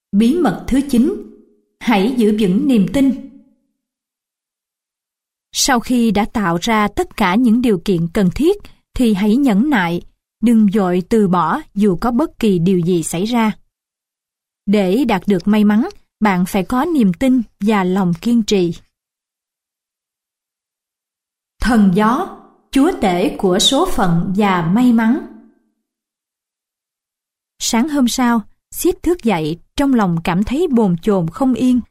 Bí mật thứ 9. Hãy giữ vững niềm tin. Sau khi đã tạo ra tất cả những điều kiện cần thiết, thì hãy nhẫn nại, đừng vội từ bỏ dù có bất kỳ điều gì xảy ra. Để đạt được may mắn, bạn phải có niềm tin và lòng kiên trì. Thần gió, chúa tể của số phận và may mắn. Sáng hôm sau, Sid thức dậy trong lòng cảm thấy bồn chồn không yên.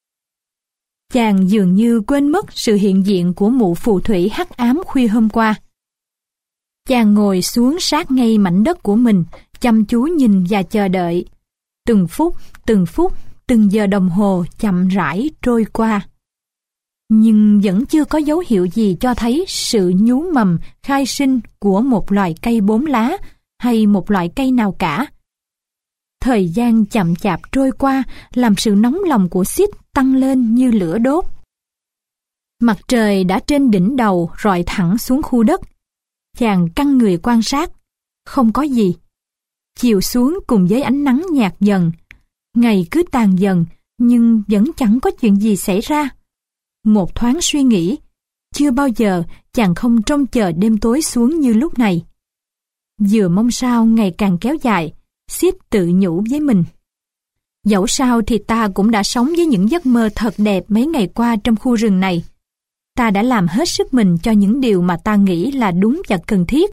Chàng dường như quên mất sự hiện diện của mụ phù thủy hắc ám khuya hôm qua. Chàng ngồi xuống sát ngay mảnh đất của mình, chăm chú nhìn và chờ đợi. Từng phút, từng giờ đồng hồ chậm rãi trôi qua. Nhưng vẫn chưa có dấu hiệu gì cho thấy sự nhú mầm khai sinh của một loài cây 4 lá hay một loại cây nào cả. Thời gian chậm chạp trôi qua làm sự nóng lòng của Sid tăng lên như lửa đốt. Mặt trời đã trên đỉnh đầu rọi thẳng xuống khu đất. Chàng căng người quan sát. Không có gì. Chiều xuống cùng với ánh nắng nhạt dần. Ngày cứ tàn dần, nhưng vẫn chẳng có chuyện gì xảy ra. Một thoáng suy nghĩ, chưa bao giờ chàng không trông chờ đêm tối xuống như lúc này. Vừa mong sao ngày càng kéo dài, Sid tự nhủ với mình. Dẫu sao thì ta cũng đã sống với những giấc mơ thật đẹp mấy ngày qua trong khu rừng này. Ta đã làm hết sức mình cho những điều mà ta nghĩ là đúng và cần thiết.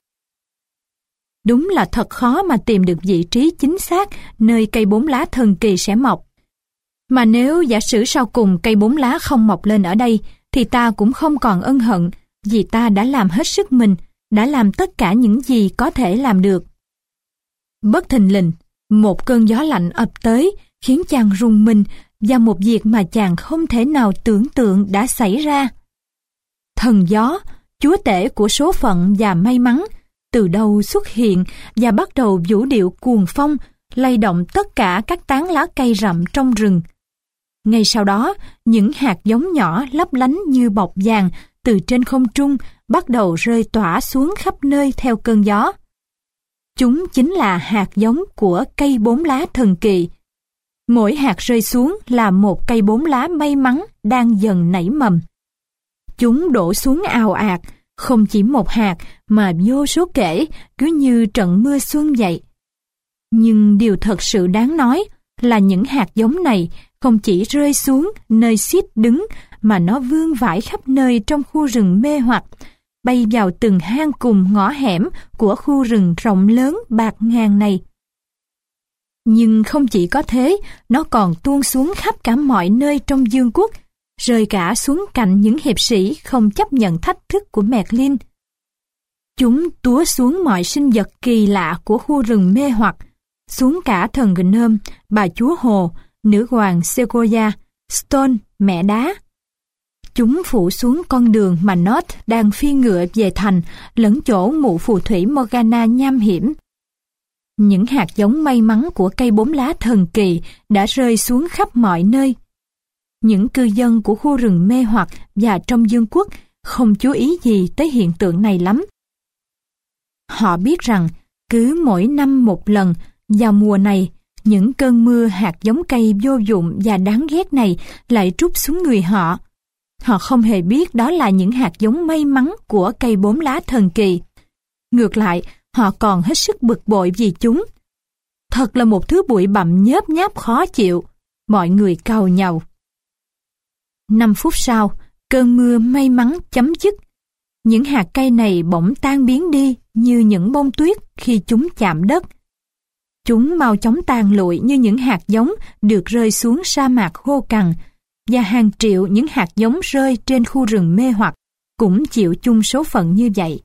Đúng là thật khó mà tìm được vị trí chính xác nơi cây 4 lá thần kỳ sẽ mọc. Mà nếu giả sử sau cùng cây 4 lá không mọc lên ở đây, thì ta cũng không còn ân hận, vì ta đã làm hết sức mình, đã làm tất cả những gì có thể làm được. Bất thình lình, một cơn gió lạnh ập tới, khiến chàng rùng mình, và một việc mà chàng không thể nào tưởng tượng đã xảy ra. Thần gió, chúa tể của số phận và may mắn, từ đâu xuất hiện và bắt đầu vũ điệu cuồng phong, lay động tất cả các tán lá cây rậm trong rừng. Ngay sau đó, những hạt giống nhỏ lấp lánh như bọc vàng từ trên không trung bắt đầu rơi tỏa xuống khắp nơi theo cơn gió. Chúng chính là hạt giống của cây 4 lá thần kỳ. Mỗi hạt rơi xuống là một cây 4 lá may mắn đang dần nảy mầm. Chúng đổ xuống ào ạt, không chỉ một hạt mà vô số kể, cứ như trận mưa xuân vậy. Nhưng điều thật sự đáng nói là những hạt giống này không chỉ rơi xuống nơi Sid đứng, mà nó vương vãi khắp nơi trong khu rừng mê hoặc, bay vào từng hang cùng ngõ hẻm của khu rừng rộng lớn bạt ngàn này. Nhưng không chỉ có thế, nó còn tuôn xuống khắp cả mọi nơi trong vương quốc, rơi cả xuống cạnh những hiệp sĩ không chấp nhận thách thức của Merlin. Chúng túa xuống mọi sinh vật kỳ lạ của khu rừng mê hoặc, xuống cả thần Gnome, bà chúa hồ, nữ hoàng Sequoia, Stone, mẹ đá. Chúng phủ xuống con đường mà Nod đang phi ngựa về thành, lẫn chỗ mụ phù thủy Morgana nham hiểm. Những hạt giống may mắn của cây 4 lá thần kỳ đã rơi xuống khắp mọi nơi. Những cư dân của khu rừng mê hoặc và trong vương quốc không chú ý gì tới hiện tượng này lắm. Họ biết rằng cứ mỗi năm một lần, vào mùa này, những cơn mưa hạt giống cây vô dụng và đáng ghét này lại trút xuống người họ. Họ không hề biết đó là những hạt giống may mắn của cây 4 lá thần kỳ. Ngược lại, họ còn hết sức bực bội vì chúng. Thật là một thứ bụi bặm nhớp nháp khó chịu. Mọi người càu nhàu. 5 phút sau, cơn mưa may mắn chấm dứt. Những hạt cây này bỗng tan biến đi như những bông tuyết khi chúng chạm đất. Chúng mau chóng tàn lụi như những hạt giống được rơi xuống sa mạc khô cằn, và hàng triệu những hạt giống rơi trên khu rừng mê hoặc cũng chịu chung số phận như vậy.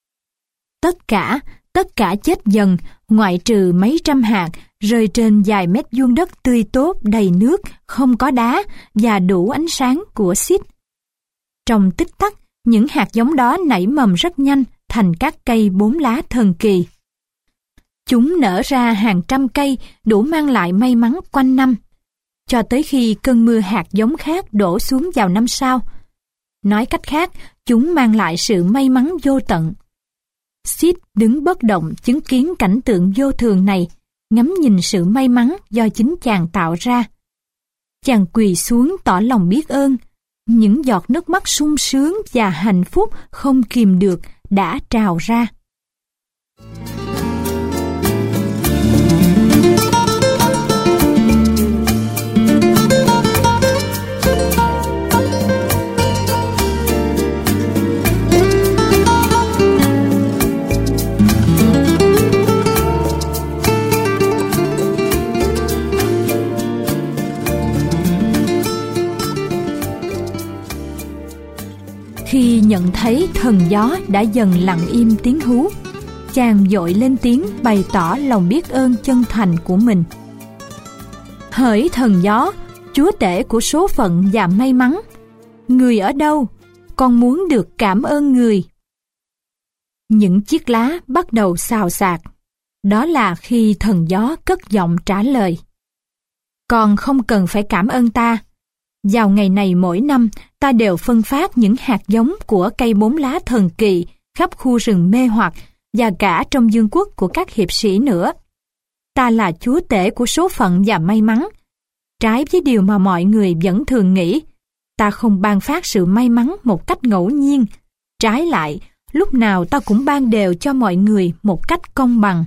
Tất cả chết dần, ngoại trừ mấy trăm hạt rơi trên vài mét vuông đất tươi tốt đầy nước, không có đá và đủ ánh sáng của Sid. Trong tích tắc, những hạt giống đó nảy mầm rất nhanh thành các cây 4 lá thần kỳ. Chúng nở ra hàng trăm cây, đủ mang lại may mắn quanh năm, cho tới khi cơn mưa hạt giống khác đổ xuống vào năm sau. Nói cách khác, chúng mang lại sự may mắn vô tận. Sid đứng bất động chứng kiến cảnh tượng vô thường này, ngắm nhìn sự may mắn do chính chàng tạo ra. Chàng quỳ xuống tỏ lòng biết ơn. Những giọt nước mắt sung sướng và hạnh phúc không kìm được đã trào ra. Khi nhận thấy thần gió đã dần lặng im tiếng hú, chàng vội lên tiếng bày tỏ lòng biết ơn chân thành của mình. Hỡi thần gió, chúa tể của số phận và may mắn, người ở đâu? Con muốn được cảm ơn người. Những chiếc lá bắt đầu xào xạc. Đó là khi thần gió cất giọng trả lời. Con không cần phải cảm ơn ta. Vào ngày này mỗi năm, ta đều phân phát những hạt giống của cây 4 lá thần kỳ khắp khu rừng mê hoặc và cả trong vương quốc của các hiệp sĩ nữa. Ta là chúa tể của số phận và may mắn. Trái với điều mà mọi người vẫn thường nghĩ, ta không ban phát sự may mắn một cách ngẫu nhiên. Trái lại, lúc nào ta cũng ban đều cho mọi người một cách công bằng.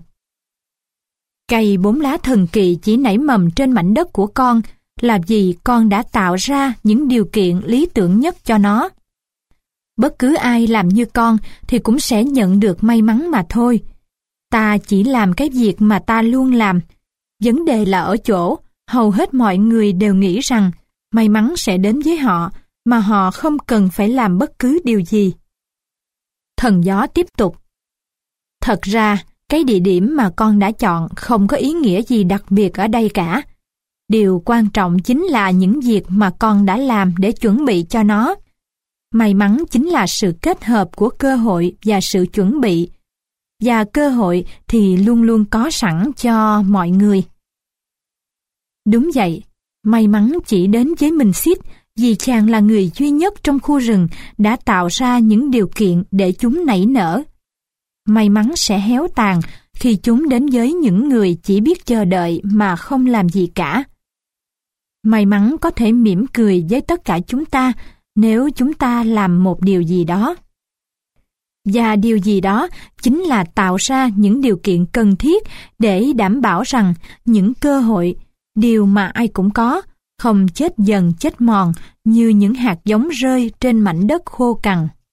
Cây 4 lá thần kỳ chỉ nảy mầm trên mảnh đất của con là vì con đã tạo ra những điều kiện lý tưởng nhất cho nó. Bất cứ ai làm như con thì cũng sẽ nhận được may mắn mà thôi. Ta chỉ làm cái việc mà ta luôn làm. Vấn đề là ở chỗ, hầu hết mọi người đều nghĩ rằng may mắn sẽ đến với họ, mà họ không cần phải làm bất cứ điều gì. Thần gió tiếp tục. Thật ra, cái địa điểm mà con đã chọn không có ý nghĩa gì đặc biệt ở đây cả. Điều quan trọng chính là những việc mà con đã làm để chuẩn bị cho nó. May mắn chính là sự kết hợp của cơ hội và sự chuẩn bị. Và cơ hội thì luôn luôn có sẵn cho mọi người. Đúng vậy, may mắn chỉ đến với mình Sid vì chàng là người duy nhất trong khu rừng đã tạo ra những điều kiện để chúng nảy nở. May mắn sẽ héo tàn khi chúng đến với những người chỉ biết chờ đợi mà không làm gì cả. May mắn có thể mỉm cười với tất cả chúng ta nếu chúng ta làm một điều gì đó. Và điều gì đó chính là tạo ra những điều kiện cần thiết để đảm bảo rằng những cơ hội, điều mà ai cũng có, không chết dần chết mòn như những hạt giống rơi trên mảnh đất khô cằn.